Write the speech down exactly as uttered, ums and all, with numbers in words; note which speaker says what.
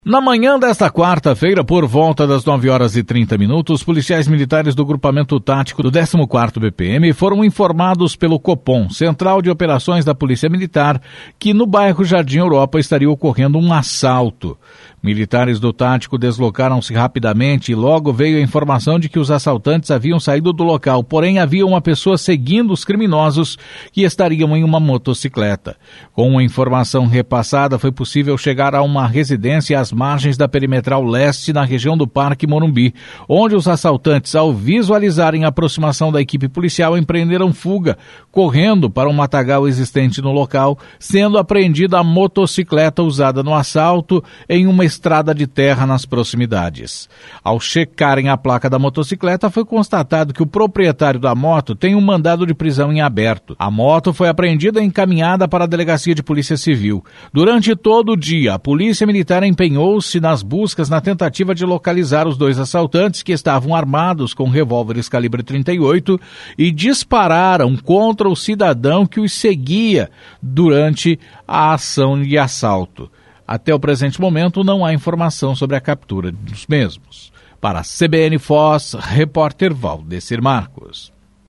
Speaker 1: Na manhã desta quarta-feira, por volta das nove horas e trinta minutos, policiais militares do grupamento tático do décimo quarto B P M foram informados pelo Copom, Central de Operações da Polícia Militar, que no bairro Jardim Europa estaria ocorrendo um assalto. Militares do tático deslocaram-se rapidamente e logo veio a informação de que os assaltantes haviam saído do local, porém havia uma pessoa seguindo os criminosos que estariam em uma motocicleta. Com a informação repassada, foi possível chegar a uma residência às margens da Perimetral Leste, na região do Parque Morumbi, onde os assaltantes, ao visualizarem a aproximação da equipe policial, empreenderam fuga, correndo para um matagal existente no local, sendo apreendida a motocicleta usada no assalto em uma estrada de terra nas proximidades. Ao checarem a placa da motocicleta, foi constatado que o proprietário da moto tem um mandado de prisão em aberto. A moto foi apreendida e encaminhada para a Delegacia de Polícia Civil. Durante todo o dia, a Polícia Militar empenhou-se nas buscas na tentativa de localizar os dois assaltantes que estavam armados com revólveres calibre trinta e oito e dispararam contra o cidadão que os seguia durante a ação de assalto. Até o presente momento, não há informação sobre a captura dos mesmos. Para a C B N Foz, repórter Valdecir Marcos.